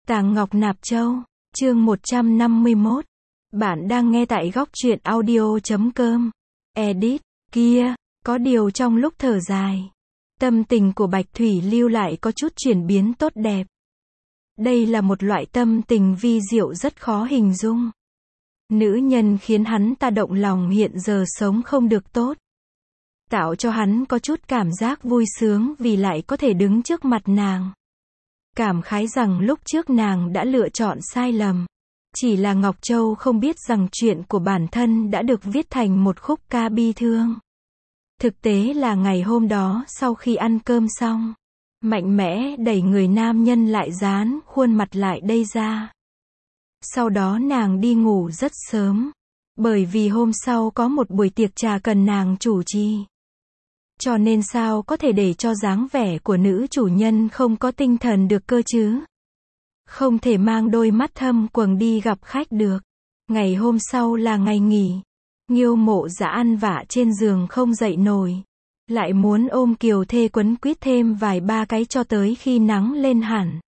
Tàng Ngọc Nạp Châu, chương 151. Bạn đang nghe tại góc truyện audio.com. Edit, kia, có điều trong lúc thở dài, tâm tình của Bạch Thủy Lưu lại có chút chuyển biến tốt đẹp. Đây là một loại tâm tình vi diệu rất khó hình dung. Nữ nhân khiến hắn ta động lòng hiện giờ sống không được tốt. Tạo cho hắn có chút cảm giác vui sướng vì lại có thể đứng trước mặt nàng. Cảm khái rằng lúc trước nàng đã lựa chọn sai lầm. Chỉ là Ngọc Châu không biết rằng chuyện của bản thân đã được viết thành một khúc ca bi thương. Thực tế là ngày hôm đó sau khi ăn cơm xong, mạnh mẽ đẩy người nam nhân lại dán khuôn mặt lại đây ra. Sau đó nàng đi ngủ rất sớm, bởi vì hôm sau có một buổi tiệc trà cần nàng chủ trì. Cho nên sao có thể để cho dáng vẻ của nữ chủ nhân không có tinh thần được cơ chứ? Không thể mang đôi mắt thâm quầng đi gặp khách được. Ngày hôm sau là ngày nghỉ. Nghiêu Mộ Dã ăn vạ trên giường không dậy nổi. Lại muốn ôm Kiều Thê quấn quýt thêm vài ba cái cho tới khi nắng lên hẳn.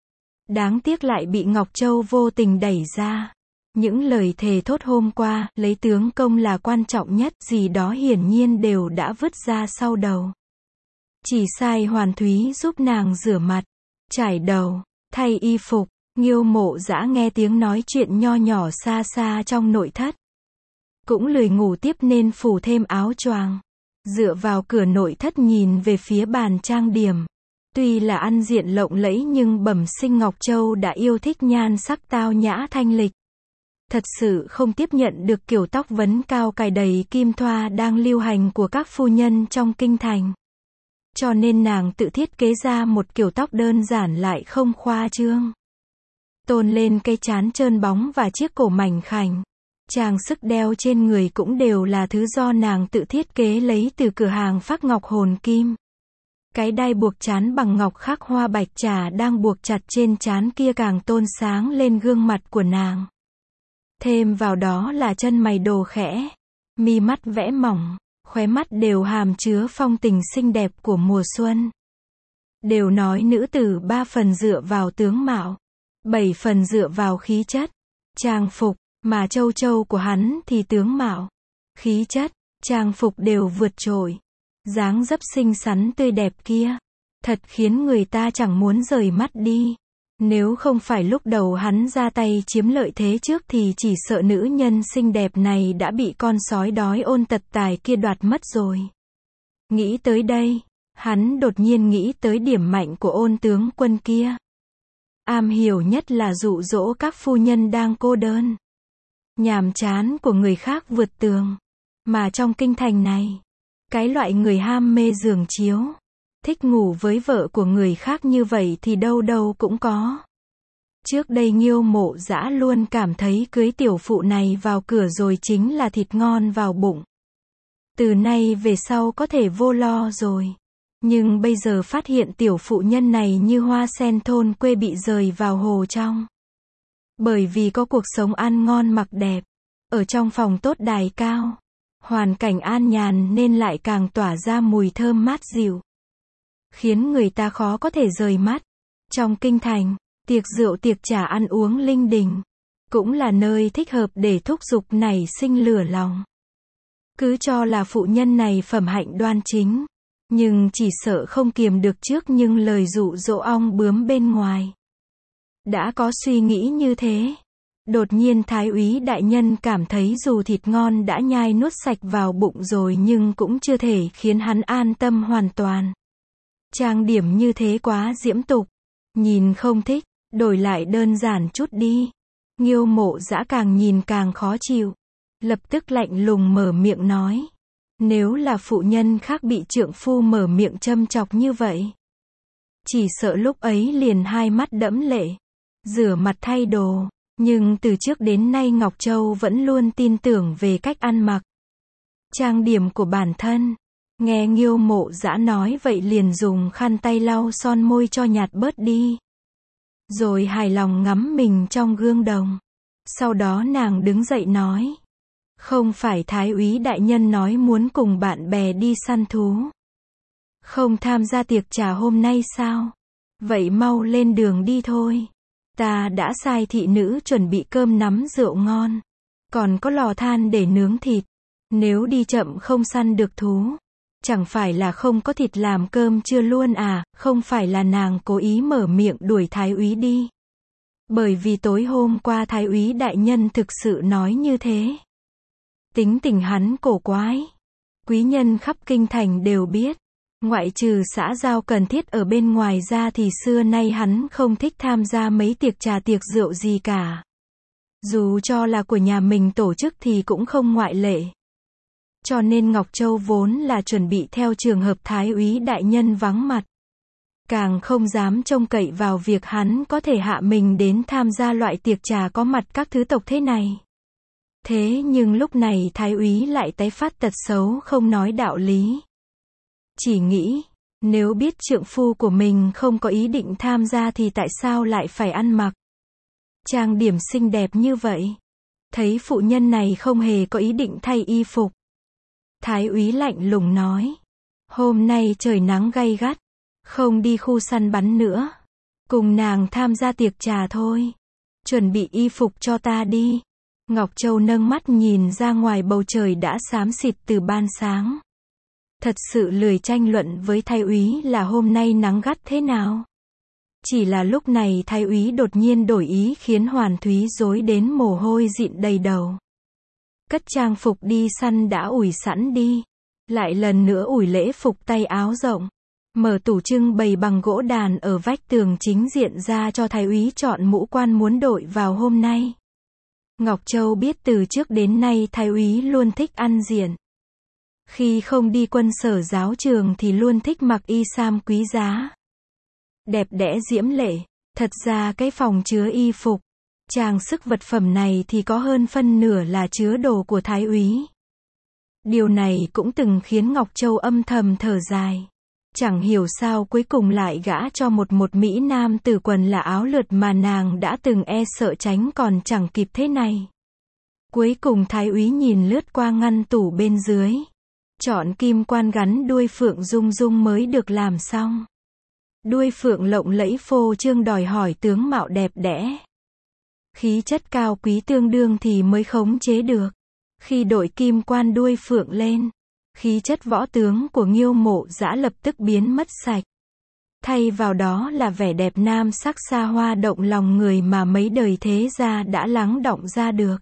Đáng tiếc lại bị Ngọc Châu vô tình đẩy ra. Những lời thề thốt hôm qua, lấy tướng công là quan trọng nhất, gì đó hiển nhiên đều đã vứt ra sau đầu. Chỉ sai Hoàn Thúy giúp nàng rửa mặt, chải đầu, thay y phục. Nghiêu Mộ Dã nghe tiếng nói chuyện nho nhỏ xa xa trong nội thất. Cũng lười ngủ tiếp nên phủ thêm áo choàng. Dựa vào cửa nội thất nhìn về phía bàn trang điểm. Tuy là ăn diện lộng lẫy nhưng bẩm sinh Ngọc Châu đã yêu thích nhan sắc tao nhã thanh lịch. Thật sự không tiếp nhận được kiểu tóc vấn cao cài đầy kim thoa đang lưu hành của các phu nhân trong kinh thành. Cho nên nàng tự thiết kế ra một kiểu tóc đơn giản lại không khoa trương. Tôn lên cây trán trơn bóng và chiếc cổ mảnh khảnh. Trang sức đeo trên người cũng đều là thứ do nàng tự thiết kế lấy từ cửa hàng Phác Ngọc Hồn Kim. Cái đai buộc trán bằng ngọc khắc hoa bạch trà đang buộc chặt trên trán kia càng tôn sáng lên gương mặt của nàng. Thêm vào đó là chân mày đồ khẽ, mi mắt vẽ mỏng, khóe mắt đều hàm chứa phong tình xinh đẹp của mùa xuân. Đều nói nữ tử 3 phần dựa vào tướng mạo, 7 phần dựa vào khí chất, trang phục, mà Châu Châu của hắn thì tướng mạo, khí chất, trang phục đều vượt trội. Dáng dấp xinh xắn tươi đẹp kia, thật khiến người ta chẳng muốn rời mắt đi. Nếu không phải lúc đầu hắn ra tay chiếm lợi thế trước thì chỉ sợ nữ nhân xinh đẹp này đã bị con sói đói Ôn Tật Tài kia đoạt mất rồi. Nghĩ tới đây, hắn đột nhiên nghĩ tới điểm mạnh của Ôn tướng quân kia. Am hiểu nhất là dụ dỗ các phu nhân đang cô đơn, nhàm chán của người khác vượt tường. Mà trong kinh thành này, cái loại người ham mê giường chiếu, thích ngủ với vợ của người khác như vậy thì đâu đâu cũng có. Trước đây Nghiêu Mộ Dã luôn cảm thấy cưới tiểu phụ này vào cửa rồi chính là thịt ngon vào bụng. Từ nay về sau có thể vô lo rồi. Nhưng bây giờ phát hiện tiểu phụ nhân này như hoa sen thôn quê bị rời vào hồ trong. Bởi vì có cuộc sống ăn ngon mặc đẹp, ở trong phòng tốt đài cao, hoàn cảnh an nhàn nên lại càng tỏa ra mùi thơm mát dịu, khiến người ta khó có thể rời mắt. Trong kinh thành, tiệc rượu tiệc trà ăn uống linh đình, cũng là nơi thích hợp để thúc giục nảy sinh lửa lòng. Cứ cho là phụ nhân này phẩm hạnh đoan chính, nhưng chỉ sợ không kiềm được trước những lời dụ dỗ ong bướm bên ngoài. Đã có suy nghĩ như thế, đột nhiên Thái úy đại nhân cảm thấy dù thịt ngon đã nhai nuốt sạch vào bụng rồi nhưng cũng chưa thể khiến hắn an tâm hoàn toàn. Trang điểm như thế quá diễm tục, nhìn không thích, đổi lại đơn giản chút đi. Nghiêu Mộ Dã càng nhìn càng khó chịu, lập tức lạnh lùng mở miệng nói. Nếu là phụ nhân khác bị trượng phu mở miệng châm chọc như vậy, chỉ sợ lúc ấy liền hai mắt đẫm lệ, rửa mặt thay đồ. Nhưng từ trước đến nay Ngọc Châu vẫn luôn tin tưởng về cách ăn mặc, trang điểm của bản thân. Nghe Nghiêu Mộ Dã nói vậy liền dùng khăn tay lau son môi cho nhạt bớt đi. Rồi hài lòng ngắm mình trong gương đồng. Sau đó nàng đứng dậy nói. Không phải Thái úy đại nhân nói muốn cùng bạn bè đi săn thú, không tham gia tiệc trà hôm nay sao? Vậy mau lên đường đi thôi. Ta đã sai thị nữ chuẩn bị cơm nắm rượu ngon. Còn có lò than để nướng thịt. Nếu đi chậm không săn được thú. Chẳng phải là không có thịt làm cơm trưa luôn à, không phải là nàng cố ý mở miệng đuổi thái úy đi. Bởi vì tối hôm qua thái úy đại nhân thực sự nói như thế. Tính tình hắn cổ quái. Quý nhân khắp kinh thành đều biết. Ngoại trừ xã giao cần thiết ở bên ngoài ra thì xưa nay hắn không thích tham gia mấy tiệc trà tiệc rượu gì cả. Dù cho là của nhà mình tổ chức thì cũng không ngoại lệ. Cho nên Ngọc Châu vốn là chuẩn bị theo trường hợp thái úy đại nhân vắng mặt. Càng không dám trông cậy vào việc hắn có thể hạ mình đến tham gia loại tiệc trà có mặt các thứ tộc thế này. Thế nhưng lúc này thái úy lại tái phát tật xấu không nói đạo lý. Chỉ nghĩ, nếu biết trượng phu của mình không có ý định tham gia thì tại sao lại phải ăn mặc trang điểm xinh đẹp như vậy. Thấy phụ nhân này không hề có ý định thay y phục. Thái úy lạnh lùng nói. Hôm nay trời nắng gay gắt. Không đi khu săn bắn nữa. Cùng nàng tham gia tiệc trà thôi. Chuẩn bị y phục cho ta đi. Ngọc Châu nâng mắt nhìn ra ngoài bầu trời đã xám xịt từ ban sáng. Thật sự lười tranh luận với thái úy là hôm nay nắng gắt thế nào. Chỉ là lúc này thái úy đột nhiên đổi ý khiến Hoàn Thúy rối đến mồ hôi dịn đầy đầu. Cất trang phục đi săn đã ủi sẵn đi. Lại lần nữa ủi lễ phục tay áo rộng. Mở tủ trưng bày bằng gỗ đàn ở vách tường chính diện ra cho thái úy chọn mũ quan muốn đội vào hôm nay. Ngọc Châu biết từ trước đến nay thái úy luôn thích ăn diện. Khi không đi quân sở giáo trường thì luôn thích mặc y sam quý giá. Đẹp đẽ diễm lệ. Thật ra cái phòng chứa y phục, trang sức vật phẩm này thì có hơn phân nửa là chứa đồ của thái úy. Điều này cũng từng khiến Ngọc Châu âm thầm thở dài. Chẳng hiểu sao cuối cùng lại gả cho một Mỹ nam tử quần là áo lượt mà nàng đã từng e sợ tránh còn chẳng kịp thế này. Cuối cùng thái úy nhìn lướt qua ngăn tủ bên dưới. Chọn kim quan gắn đuôi phượng rung rung mới được làm xong. Đuôi phượng lộng lẫy phô trương đòi hỏi tướng mạo đẹp đẽ. Khí chất cao quý tương đương thì mới khống chế được. Khi đội kim quan đuôi phượng lên, khí chất võ tướng của Nghiêu Mộ Dã lập tức biến mất sạch. Thay vào đó là vẻ đẹp nam sắc xa hoa động lòng người mà mấy đời thế gia đã lắng đọng ra được.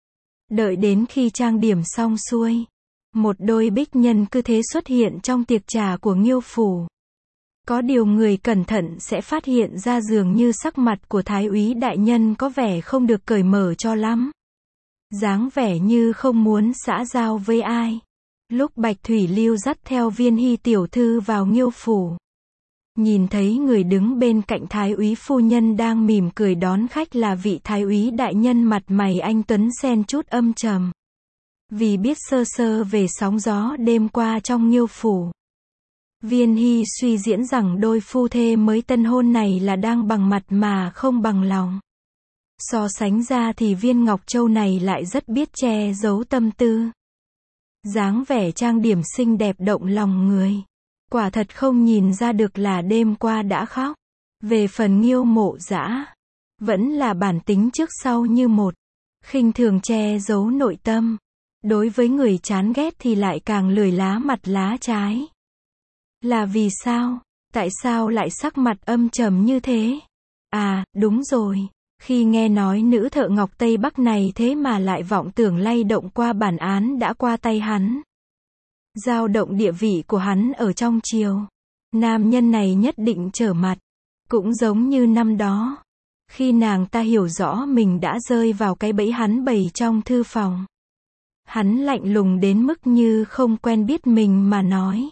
Đợi đến khi trang điểm xong xuôi, một đôi bích nhân cứ thế xuất hiện trong tiệc trà của Nghiêu phủ. Có điều người cẩn thận sẽ phát hiện ra dường như sắc mặt của thái úy đại nhân có vẻ không được cởi mở cho lắm. Dáng vẻ như không muốn xã giao với ai. Lúc Bạch Thủy Lưu dắt theo Viên Hy tiểu thư vào Nghiêu phủ, nhìn thấy người đứng bên cạnh thái úy phu nhân đang mỉm cười đón khách là vị thái úy đại nhân mặt mày anh tuấn xen chút âm trầm. Vì biết sơ sơ về sóng gió đêm qua trong Nghiêu phủ, Viên Hy suy diễn rằng đôi phu thê mới tân hôn này là đang bằng mặt mà không bằng lòng. So sánh ra thì Viên Ngọc Châu này lại rất biết che giấu tâm tư. Dáng vẻ trang điểm xinh đẹp động lòng người. Quả thật không nhìn ra được là đêm qua đã khóc. Về phần Nghiêu Mộ Dã, vẫn là bản tính trước sau như một. Khinh thường che giấu nội tâm. Đối với người chán ghét thì lại càng lười lá mặt lá trái. Là vì sao? Tại sao lại sắc mặt âm trầm như thế? À, đúng rồi. Khi nghe nói nữ thợ ngọc Tây Bắc này thế mà lại vọng tưởng lay động qua bản án đã qua tay hắn. Dao động địa vị của hắn ở trong triều. Nam nhân này nhất định trở mặt. Cũng giống như năm đó. Khi nàng ta hiểu rõ mình đã rơi vào cái bẫy hắn bày trong thư phòng. Hắn lạnh lùng đến mức như không quen biết mình mà nói.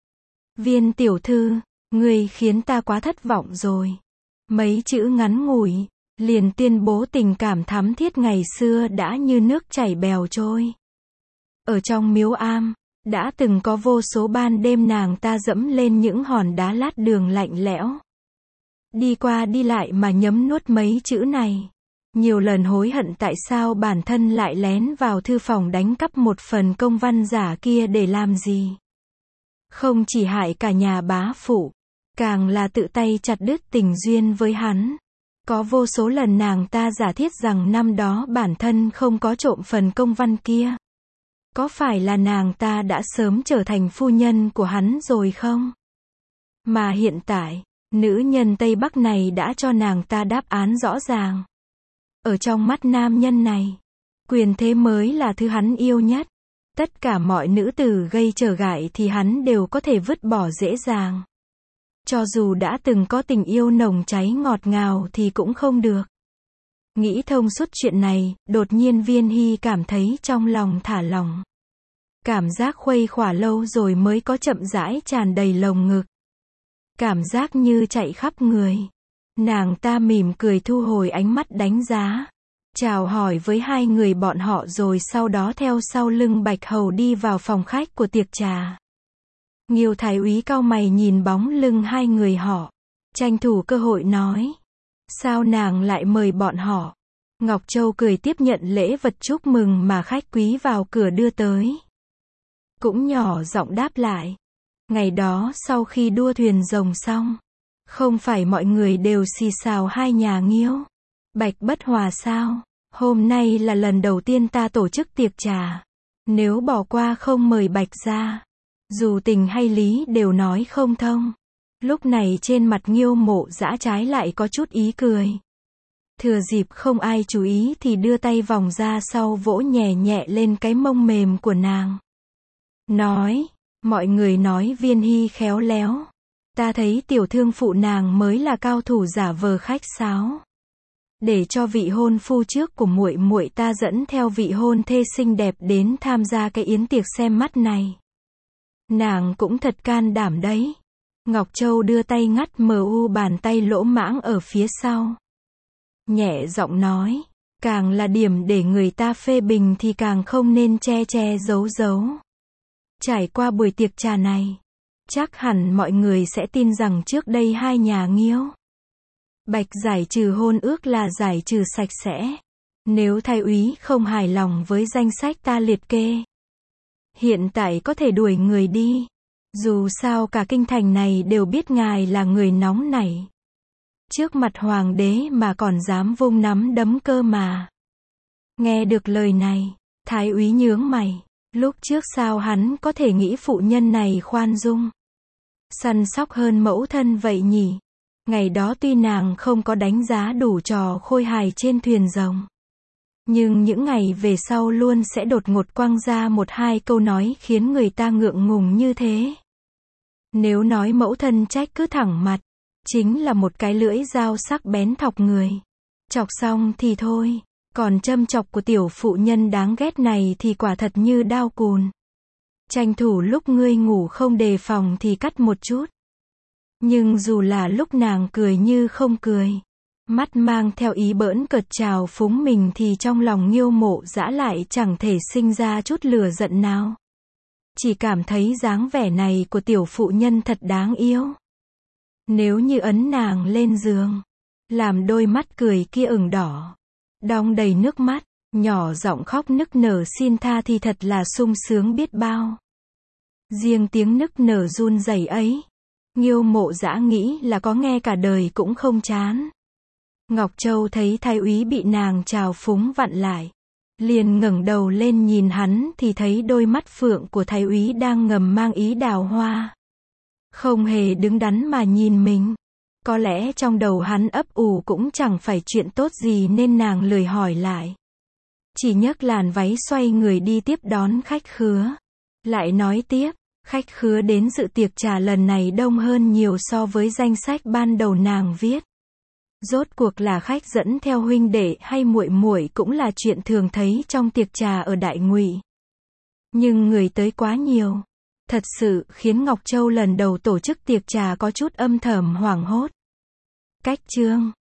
Viên tiểu thư, ngươi khiến ta quá thất vọng rồi. Mấy chữ ngắn ngủi, liền tuyên bố tình cảm thắm thiết ngày xưa đã như nước chảy bèo trôi. Ở trong miếu am, đã từng có vô số ban đêm nàng ta dẫm lên những hòn đá lát đường lạnh lẽo. Đi qua đi lại mà nhấm nuốt mấy chữ này. Nhiều lần hối hận tại sao bản thân lại lén vào thư phòng đánh cắp một phần công văn giả kia để làm gì. Không chỉ hại cả nhà bá phụ, càng là tự tay chặt đứt tình duyên với hắn. Có vô số lần nàng ta giả thiết rằng năm đó bản thân không có trộm phần công văn kia. Có phải là nàng ta đã sớm trở thành phu nhân của hắn rồi không? Mà hiện tại, nữ nhân Tây Bắc này đã cho nàng ta đáp án rõ ràng. Ở trong mắt nam nhân này, quyền thế mới là thứ hắn yêu nhất. Tất cả mọi nữ tử gây trở ngại thì hắn đều có thể vứt bỏ dễ dàng. Cho dù đã từng có tình yêu nồng cháy ngọt ngào thì cũng không được. Nghĩ thông suốt chuyện này, đột nhiên Viên Hy cảm thấy trong lòng thả lỏng. Cảm giác khuây khỏa lâu rồi mới có chậm rãi tràn đầy lồng ngực. Cảm giác như chạy khắp người. Nàng ta mỉm cười thu hồi ánh mắt đánh giá. Chào hỏi với hai người bọn họ rồi sau đó theo sau lưng Bạch Hầu đi vào phòng khách của tiệc trà. Nghiêu Thái úy cau mày nhìn bóng lưng hai người họ. Tranh thủ cơ hội nói. Sao nàng lại mời bọn họ? Ngọc Châu cười tiếp nhận lễ vật chúc mừng mà khách quý vào cửa đưa tới. Cũng nhỏ giọng đáp lại. Ngày đó sau khi đua thuyền rồng xong, không phải mọi người đều xì xào hai nhà Nghiêu Bạch bất hòa sao? Hôm nay là lần đầu tiên ta tổ chức tiệc trà. Nếu bỏ qua không mời Bạch ra, dù tình hay lý đều nói không thông. Lúc này trên mặt Nghiêu Mộ Dã trái lại có chút ý cười. Thừa dịp không ai chú ý thì đưa tay vòng ra sau vỗ nhẹ nhẹ lên cái mông mềm của nàng. Nói, mọi người nói Viên Hy khéo léo. Ta thấy tiểu thương phụ nàng mới là cao thủ giả vờ khách sáo. Để cho vị hôn phu trước của muội muội ta dẫn theo vị hôn thê xinh đẹp đến tham gia cái yến tiệc xem mắt này. Nàng cũng thật can đảm đấy. Ngọc Châu đưa tay ngắt bàn tay lỗ mãng ở phía sau. Nhẹ giọng nói, càng là điểm để người ta phê bình thì càng không nên che che giấu giấu. Trải qua buổi tiệc trà này, chắc hẳn mọi người sẽ tin rằng trước đây hai nhà Nghiêu Bạch giải trừ hôn ước là giải trừ sạch sẽ. Nếu thái úy không hài lòng với danh sách ta liệt kê, hiện tại có thể đuổi người đi. Dù sao cả kinh thành này đều biết ngài là người nóng nảy. Trước mặt hoàng đế mà còn dám vung nắm đấm cơ mà. Nghe được lời này, thái úy nhướng mày. Lúc trước sao hắn có thể nghĩ phụ nhân này khoan dung, săn sóc hơn mẫu thân vậy nhỉ? Ngày đó tuy nàng không có đánh giá đủ trò khôi hài trên thuyền rồng, nhưng những ngày về sau luôn sẽ đột ngột quăng ra một hai câu nói khiến người ta ngượng ngùng như thế. Nếu nói mẫu thân trách cứ thẳng mặt, chính là một cái lưỡi dao sắc bén thọc người. Chọc xong thì thôi, còn châm chọc của tiểu phụ nhân đáng ghét này thì quả thật như đao cùn. Tranh thủ lúc ngươi ngủ không đề phòng thì cắt một chút. Nhưng dù là lúc nàng cười như không cười, mắt mang theo ý bỡn cợt trào phúng mình thì trong lòng Nghiêu Mộ Dã lại chẳng thể sinh ra chút lửa giận nào. Chỉ cảm thấy dáng vẻ này của tiểu phụ nhân thật đáng yêu. Nếu như ấn nàng lên giường, làm đôi mắt cười kia ửng đỏ, đong đầy nước mắt, nhỏ giọng khóc nức nở xin tha thì thật là sung sướng biết bao. Riêng tiếng nức nở run rẩy ấy, Nghiêu Mộ Dã nghĩ là có nghe cả đời cũng không chán. Ngọc Châu thấy thái úy bị nàng trào phúng vặn lại, liền ngẩng đầu lên nhìn hắn thì thấy đôi mắt phượng của thái úy đang ngầm mang ý đào hoa. Không hề đứng đắn mà nhìn mình. Có lẽ trong đầu hắn ấp ủ cũng chẳng phải chuyện tốt gì nên nàng lười hỏi lại. Chỉ nhấc làn váy xoay người đi tiếp đón khách khứa. Lại nói tiếp, khách khứa đến dự tiệc trà lần này đông hơn nhiều so với danh sách ban đầu nàng viết. Rốt cuộc là khách dẫn theo huynh đệ hay muội muội cũng là chuyện thường thấy trong tiệc trà ở Đại Ngụy. Nhưng người tới quá nhiều, thật sự khiến Ngọc Châu lần đầu tổ chức tiệc trà có chút âm thầm hoảng hốt. Cách chương